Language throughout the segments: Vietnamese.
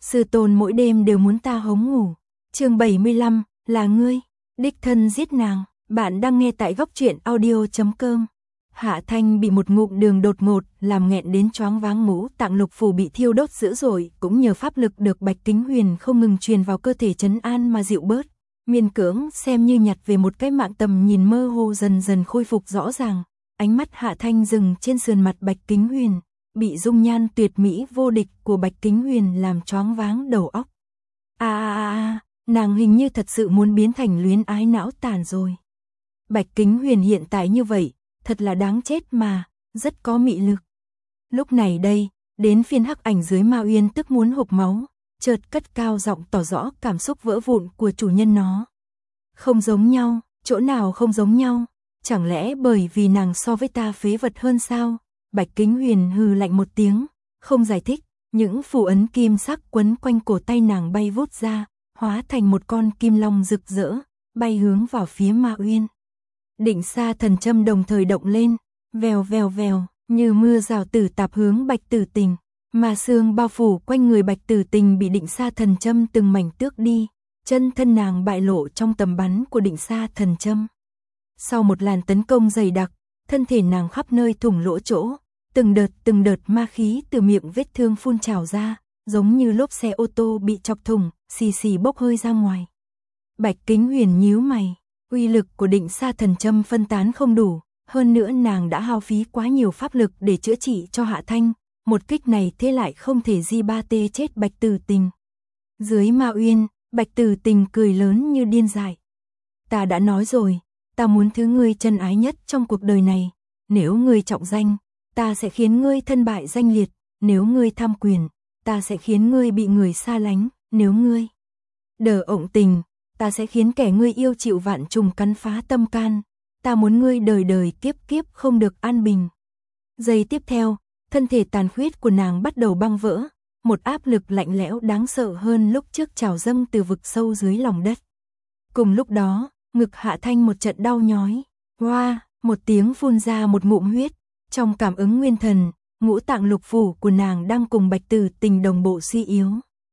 Sư tôn mỗi đêm đều muốn ta hống ngủ. Chương 75, là ngươi, đích thân giết nàng. Bạn đang nghe tại góc truyện audio.com. Hạ Thanh bị một ngụm đường đột ngột làm nghẹn đến choáng váng, ngũ tạng lục phủ bị thiêu đốt dữ dội, cũng nhờ pháp lực được Bạch Kính Huyền không ngừng truyền vào cơ thể trấn an mà dịu bớt. Miên cưỡng xem như nhặt về một cái mạng, tầm nhìn mơ hồ dần dần khôi phục rõ ràng. Ánh mắt Hạ Thanh dừng trên sườn mặt Bạch Kính Huyền, bị dung nhan tuyệt mỹ vô địch của Bạch Kính Huyền làm choáng váng đầu óc. Nàng hình như thật sự muốn biến thành luyến ái não tàn rồi. Bạch Kính Huyền hiện tại như vậy, thật là đáng chết mà, rất có mị lực. Lúc này đây, đến phiên Hắc Ảnh dưới Ma Uyên tức muốn hộc máu, chợt cất cao giọng tỏ rõ cảm xúc vỡ vụn của chủ nhân nó. Không giống nhau, chỗ nào không giống nhau, chẳng lẽ bởi vì nàng so với ta phế vật hơn sao? Bạch Kính Huyền hừ lạnh một tiếng, không giải thích, những phù ấn kim sắc quấn quanh cổ tay nàng bay vút ra, hóa thành một con kim long rực rỡ, bay hướng vào phía Ma Uyên. Định Sa Thần Châm đồng thời động lên, vèo vèo vèo, như mưa rào tử tạp hướng Bạch Tử Tình. Ma xương bao phủ quanh người Bạch Tử Tình bị Định Sa Thần Châm từng mảnh tước đi, chân thân nàng bại lộ trong tầm bắn của Định Sa Thần Châm. Sau một làn tấn công dày đặc, thân thể nàng khắp nơi thủng lỗ chỗ, từng đợt ma khí từ miệng vết thương phun trào ra, giống như lốp xe ô tô bị chọc thủng, xì xì bốc hơi ra ngoài. Bạch Kính Huyền nhíu mày, uy lực của Định Sa Thần Châm phân tán không đủ, hơn nữa nàng đã hao phí quá nhiều pháp lực để chữa trị cho Hạ Thanh, một kích này thế lại không thể di ba tê chết Bạch Tử Tình. Dưới Ma Uyên, Bạch Tử Tình cười lớn như điên dại. Ta đã nói rồi, ta muốn thứ ngươi chân ái nhất trong cuộc đời này, nếu ngươi trọng danh, ta sẽ khiến ngươi thân bại danh liệt, nếu ngươi tham quyền, ta sẽ khiến ngươi bị người xa lánh, nếu ngươi đờ ộng tình, ta sẽ khiến kẻ ngươi yêu chịu vạn trùng cắn phá tâm can, ta muốn ngươi đời đời kiếp kiếp không được an bình. Giây tiếp theo, thân thể tàn khuyết của nàng bắt đầu băng vỡ, một áp lực lạnh lẽo đáng sợ hơn lúc trước trào dâng từ vực sâu dưới lòng đất. Cùng lúc đó, ngực Hạ Thanh một trận đau nhói, một tiếng phun ra một ngụm huyết, trong cảm ứng nguyên thần, ngũ tạng lục phủ của nàng đang cùng Bạch Tử Tình đồng bộ suy yếu.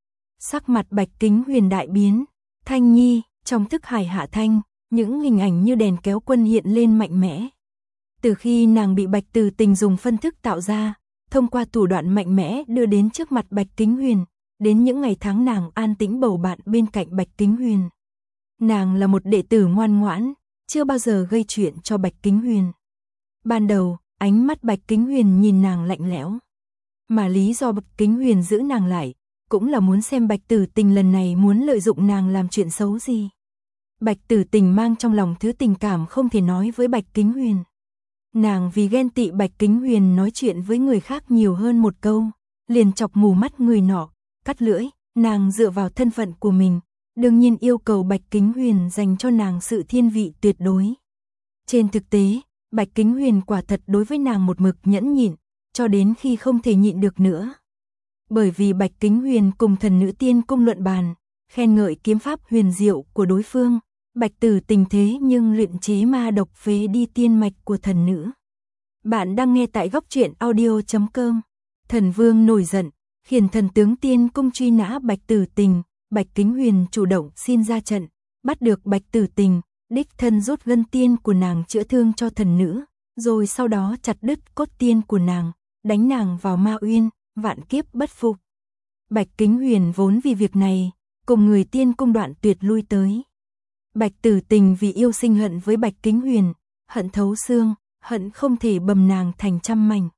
Sắc mặt Bạch Kính Huyền đại biến, Thanh Nhi, trong thức hải Hạ Thanh, những hình ảnh như đèn kéo quân hiện lên mạnh mẽ. Từ khi nàng bị Bạch Tử Tình dùng phân thức tạo ra, thông qua thủ đoạn mạnh mẽ đưa đến trước mặt Bạch Kính Huyền, đến những ngày tháng nàng an tĩnh bầu bạn bên cạnh Bạch Kính Huyền. Nàng là một đệ tử ngoan ngoãn, chưa bao giờ gây chuyện cho Bạch Kính Huyền. Ban đầu, ánh mắt Bạch Kính Huyền nhìn nàng lạnh lẽo. Mà lý do Bạch Kính Huyền giữ nàng lại, cũng là muốn xem Bạch Tử Tình lần này muốn lợi dụng nàng làm chuyện xấu gì. Bạch Tử Tình mang trong lòng thứ tình cảm không thể nói với Bạch Kính Huyền. Nàng vì ghen tị Bạch Kính Huyền nói chuyện với người khác nhiều hơn một câu, liền chọc mù mắt người nọ, cắt lưỡi, nàng dựa vào thân phận của mình, đương nhiên yêu cầu Bạch Kính Huyền dành cho nàng sự thiên vị tuyệt đối. Trên thực tế, Bạch Kính Huyền quả thật đối với nàng một mực nhẫn nhịn, cho đến khi không thể nhịn được nữa. Bởi vì Bạch Kính Huyền cùng Thần Nữ Tiên Cung luận bàn, khen ngợi kiếm pháp huyền diệu của đối phương, Bạch Tử Tình thế nhưng luyện chế ma độc phế đi tiên mạch của thần nữ. Bạn đang nghe tại góc truyện audio.com. Thần Vương nổi giận, khiển Thần Tướng Tiên Cung truy nã Bạch Tử Tình, Bạch Kính Huyền chủ động xin ra trận, bắt được Bạch Tử Tình, đích thân rút gân tiên của nàng chữa thương cho thần nữ, rồi sau đó chặt đứt cốt tiên của nàng, đánh nàng vào Ma Uyên, vạn kiếp bất phục. Bạch Kính Huyền vốn vì việc này, cùng người Tiên Cung đoạn tuyệt lui tới. Bạch Tử Tình vì yêu sinh hận với Bạch Kính Huyền, hận thấu xương, hận không thể bầm nàng thành trăm mảnh.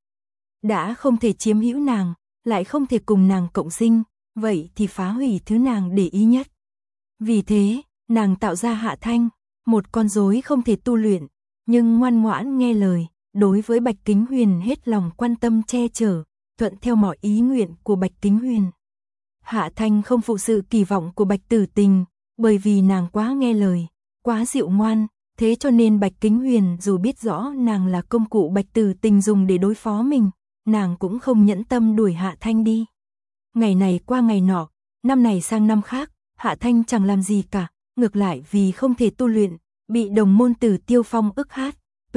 Đã không thể chiếm hữu nàng, lại không thể cùng nàng cộng sinh, vậy thì phá hủy thứ nàng để ý nhất. Vì thế, nàng tạo ra Hạ Thanh, một con rối không thể tu luyện, nhưng ngoan ngoãn nghe lời, đối với Bạch Kính Huyền hết lòng quan tâm che chở, thuận theo mọi ý nguyện của Bạch Kính Huyền. Hạ Thanh không phụ sự kỳ vọng của Bạch Tử Tình, bởi vì nàng quá nghe lời, quá dịu ngoan, thế cho nên Bạch Kính Huyền dù biết rõ nàng là công cụ Bạch Tử Tình dùng để đối phó mình, nàng cũng không nhẫn tâm đuổi Hạ Thanh đi. Ngày này qua ngày nọ, năm này sang năm khác, Hạ Thanh chẳng làm gì cả, ngược lại vì không thể tu luyện, bị đồng môn tử Tiêu Phong ức hát.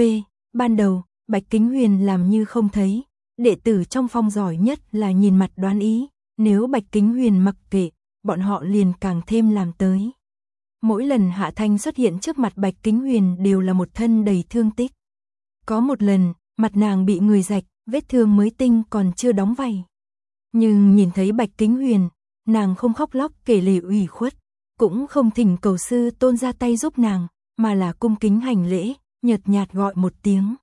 Ban đầu, Bạch Kính Huyền làm như không thấy, đệ tử trong phong giỏi nhất là nhìn mặt đoán ý, nếu Bạch Kính Huyền mặc kệ, bọn họ liền càng thêm làm tới. Mỗi lần Hạ Thanh xuất hiện trước mặt Bạch Kính Huyền đều là một thân đầy thương tích. Có một lần, mặt nàng bị người rạch, vết thương mới tinh còn chưa đóng vảy. Nhưng nhìn thấy Bạch Kính Huyền, nàng không khóc lóc kể lể ủy khuất, cũng không thỉnh cầu sư tôn ra tay giúp nàng, mà là cung kính hành lễ, nhợt nhạt gọi một tiếng.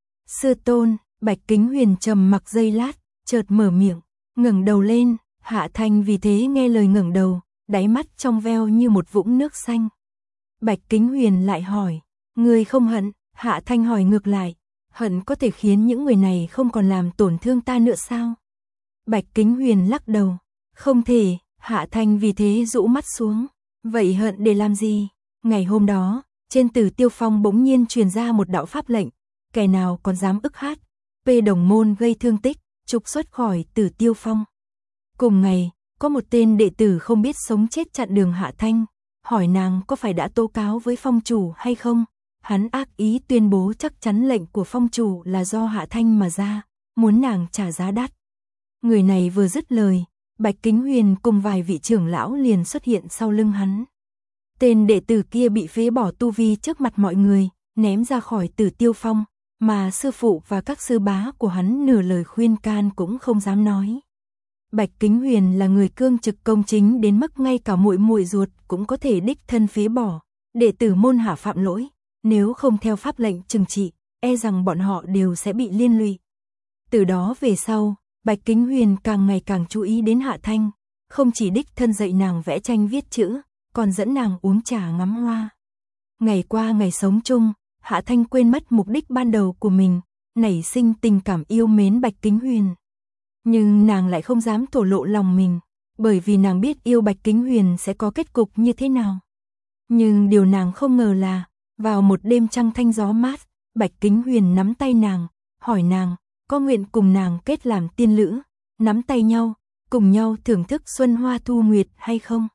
Sư tôn. Bạch Kính Huyền trầm mặc giây lát, chợt mở miệng, ngẩng đầu lên. Hạ Thanh vì thế nghe lời ngẩng đầu, đáy mắt trong veo như một vũng nước xanh. Bạch Kính Huyền lại hỏi, ngươi không hận? Hạ Thanh hỏi ngược lại, hận có thể khiến những người này không còn làm tổn thương ta nữa sao? Bạch Kính Huyền lắc đầu, không thể. Hạ Thanh vì thế rũ mắt xuống, vậy hận để làm gì? Ngày hôm đó, trên Tử Tiêu Phong bỗng nhiên truyền ra một đạo pháp lệnh, kẻ nào còn dám ức hát, đồng môn gây thương tích, trục xuất khỏi Tử Tiêu Phong. Cùng ngày, có một tên đệ tử không biết sống chết chặn đường Hạ Thanh, hỏi nàng có phải đã tố cáo với phong chủ hay không. Hắn ác ý tuyên bố chắc chắn lệnh của phong chủ là do Hạ Thanh mà ra, muốn nàng trả giá đắt. Người này vừa dứt lời, Bạch Kính Huyền cùng vài vị trưởng lão liền xuất hiện sau lưng hắn. Tên đệ tử kia bị phế bỏ tu vi trước mặt mọi người, ném ra khỏi Tử Tiêu Phong, mà sư phụ và các sư bá của hắn nửa lời khuyên can cũng không dám nói. Bạch Kính Huyền là người cương trực công chính đến mức ngay cả muội muội ruột cũng có thể đích thân phế bỏ, đệ tử môn hạ phạm lỗi, nếu không theo pháp lệnh trừng trị, e rằng bọn họ đều sẽ bị liên lụy. Từ đó về sau, Bạch Kính Huyền càng ngày càng chú ý đến Hạ Thanh, không chỉ đích thân dạy nàng vẽ tranh viết chữ, còn dẫn nàng uống trà ngắm hoa. Ngày qua ngày sống chung, Hạ Thanh quên mất mục đích ban đầu của mình, nảy sinh tình cảm yêu mến Bạch Kính Huyền. Nhưng nàng lại không dám thổ lộ lòng mình, bởi vì nàng biết yêu Bạch Kính Huyền sẽ có kết cục như thế nào. Nhưng điều nàng không ngờ là, vào một đêm trăng thanh gió mát, Bạch Kính Huyền nắm tay nàng, hỏi nàng, có nguyện cùng nàng kết làm tiên lữ, nắm tay nhau, cùng nhau thưởng thức xuân hoa thu nguyệt hay không?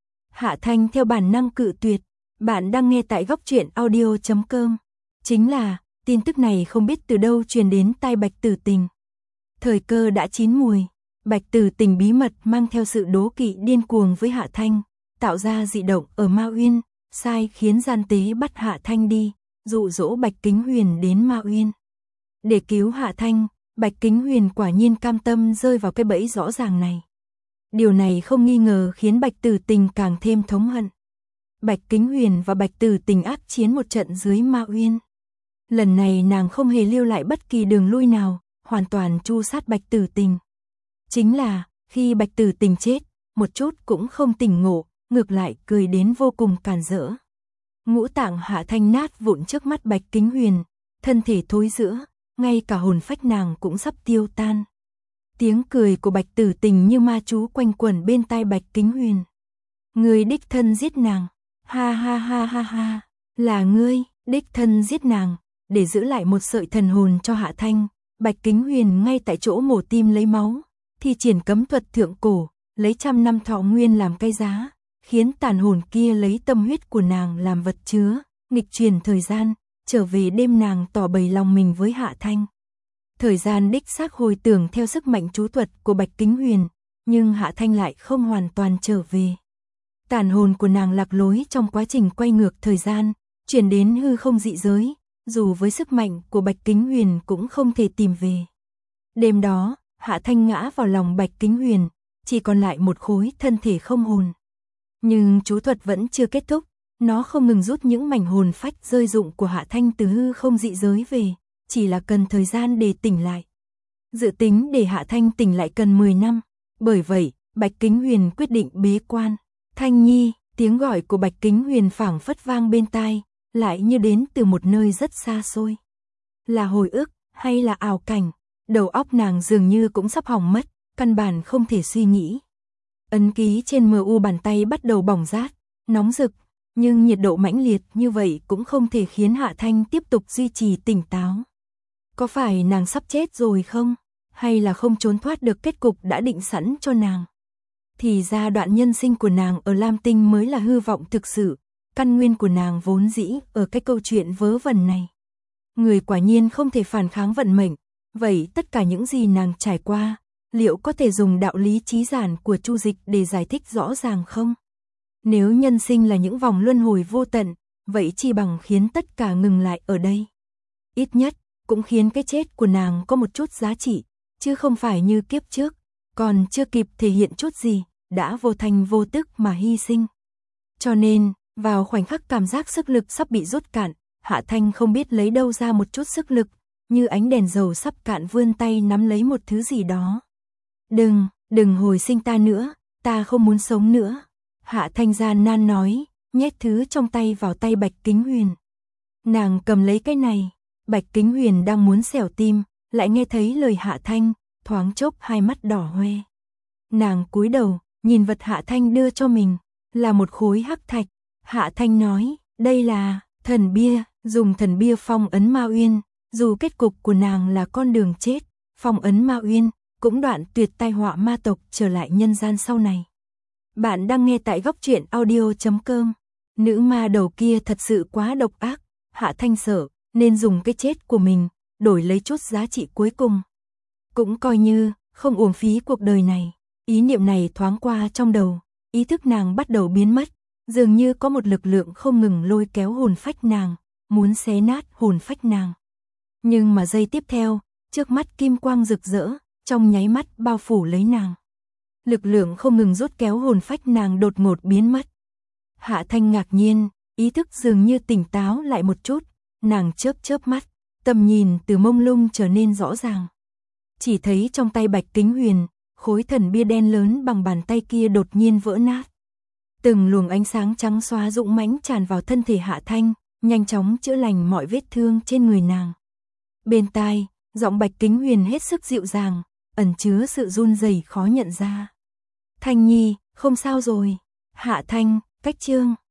Hạ Thanh theo bản năng cự tuyệt. Bạn đang nghe tại góc truyện audio.com. Chính là, tin tức này không biết từ đâu truyền đến tai Bạch Tử Tình. Thời cơ đã chín mùi, Bạch Tử Tình bí mật mang theo sự đố kỵ điên cuồng với Hạ Thanh, tạo ra dị động ở Ma Uyên, sai khiến gian tế bắt Hạ Thanh đi, dụ dỗ Bạch Kính Huyền đến Ma Uyên. Để cứu Hạ Thanh, Bạch Kính Huyền quả nhiên cam tâm rơi vào cái bẫy rõ ràng này. Điều này không nghi ngờ khiến Bạch Tử Tình càng thêm thống hận. Bạch Kính Huyền và Bạch Tử Tình ác chiến một trận dưới Ma Uyên. Lần này nàng không hề lưu lại bất kỳ đường lui nào, hoàn toàn tru sát Bạch Tử Tình. Chính là, khi Bạch Tử Tình chết, một chút cũng không tỉnh ngộ, ngược lại cười đến vô cùng càn rỡ. Ngũ tạng Hạ Thanh nát vụn trước mắt Bạch Kính Huyền, thân thể thối rữa, ngay cả hồn phách nàng cũng sắp tiêu tan. Tiếng cười của Bạch Tử Tình như ma chú quanh quẩn bên tai Bạch Kính Huyền. Ngươi đích thân giết nàng, ha ha ha ha ha, là ngươi, đích thân giết nàng, để giữ lại một sợi thần hồn cho Hạ Thanh. Bạch Kính Huyền ngay tại chỗ mổ tim lấy máu, thi triển cấm thuật thượng cổ, lấy 100 năm thọ nguyên làm cái giá, khiến tàn hồn kia lấy tâm huyết của nàng làm vật chứa, nghịch chuyển thời gian, trở về đêm nàng tỏ bày lòng mình với Hạ Thanh. Thời gian đích xác hồi tưởng theo sức mạnh chú thuật của Bạch Kính Huyền, nhưng Hạ Thanh lại không hoàn toàn trở về. Tàn hồn của nàng lạc lối trong quá trình quay ngược thời gian, chuyển đến hư không dị giới, dù với sức mạnh của Bạch Kính Huyền cũng không thể tìm về. Đêm đó, Hạ Thanh ngã vào lòng Bạch Kính Huyền, chỉ còn lại một khối thân thể không hồn. Nhưng chú thuật vẫn chưa kết thúc, nó không ngừng rút những mảnh hồn phách rơi rụng của Hạ Thanh từ hư không dị giới về, chỉ là cần thời gian để tỉnh lại. Dự tính để Hạ Thanh tỉnh lại cần 10 năm, bởi vậy, Bạch Kính Huyền quyết định bế quan. Thanh Nhi, tiếng gọi của Bạch Kính Huyền phảng phất vang bên tai, lại như đến từ một nơi rất xa xôi. Là hồi ức, hay là ảo cảnh, đầu óc nàng dường như cũng sắp hỏng mất, căn bản không thể suy nghĩ. Ấn ký trên MU bàn tay bắt đầu bỏng rát, nóng rực, nhưng nhiệt độ mãnh liệt như vậy cũng không thể khiến Hạ Thanh tiếp tục duy trì tỉnh táo. Có phải nàng sắp chết rồi không? Hay là không trốn thoát được kết cục đã định sẵn cho nàng? Thì ra đoạn nhân sinh của nàng ở Lam Tinh mới là hư vọng thực sự, căn nguyên của nàng vốn dĩ ở cái câu chuyện vớ vẩn này. Người quả nhiên không thể phản kháng vận mệnh, vậy tất cả những gì nàng trải qua, liệu có thể dùng đạo lý trí giản của Chu Dịch để giải thích rõ ràng không? Nếu nhân sinh là những vòng luân hồi vô tận, vậy chi bằng khiến tất cả ngừng lại ở đây. Ít nhất, cũng khiến cái chết của nàng có một chút giá trị, chứ không phải như kiếp trước, còn chưa kịp thể hiện chút gì, đã vô thành vô tức mà hy sinh. Cho nên, vào khoảnh khắc cảm giác sức lực sắp bị rút cạn, Hạ Thanh không biết lấy đâu ra một chút sức lực, như ánh đèn dầu sắp cạn vươn tay nắm lấy một thứ gì đó. Đừng hồi sinh ta nữa, ta không muốn sống nữa. Hạ Thanh gian nan nói, nhét thứ trong tay vào tay Bạch Kính Huyền. Nàng cầm lấy cái này, Bạch Kính Huyền đang muốn xẻo tim, lại nghe thấy lời Hạ Thanh, thoáng chốc hai mắt đỏ hoe. Nàng cúi đầu, nhìn vật Hạ Thanh đưa cho mình, là một khối hắc thạch. Hạ Thanh nói, đây là thần bia, dùng thần bia phong ấn Ma Uyên, dù kết cục của nàng là con đường chết, phong ấn Ma Uyên, cũng đoạn tuyệt tai họa ma tộc trở lại nhân gian sau này. Bạn đang nghe tại Góc Truyện Audio.com. Nữ ma đầu kia thật sự quá độc ác, Hạ Thanh sợ, nên dùng cái chết của mình, đổi lấy chút giá trị cuối cùng. Cũng coi như, không uổng phí cuộc đời này. Ý niệm này thoáng qua trong đầu, ý thức nàng bắt đầu biến mất, dường như có một lực lượng không ngừng lôi kéo hồn phách nàng, muốn xé nát hồn phách nàng. Nhưng mà giây tiếp theo, trước mắt kim quang rực rỡ, trong nháy mắt bao phủ lấy nàng. Lực lượng không ngừng rút kéo hồn phách nàng đột ngột biến mất. Hạ Thanh ngạc nhiên, ý thức dường như tỉnh táo lại một chút, nàng chớp chớp mắt, tầm nhìn từ mông lung trở nên rõ ràng. Chỉ thấy trong tay Bạch Kính Huyền, khối thần bia đen lớn bằng bàn tay kia đột nhiên vỡ nát. Từng luồng ánh sáng trắng xóa dũng mãnh tràn vào thân thể Hạ Thanh, nhanh chóng chữa lành mọi vết thương trên người nàng. Bên tai, giọng Bạch Kính Huyền hết sức dịu dàng, ẩn chứa sự run rẩy khó nhận ra. Thanh Nhi, không sao rồi. Hạ Thanh, cách chương.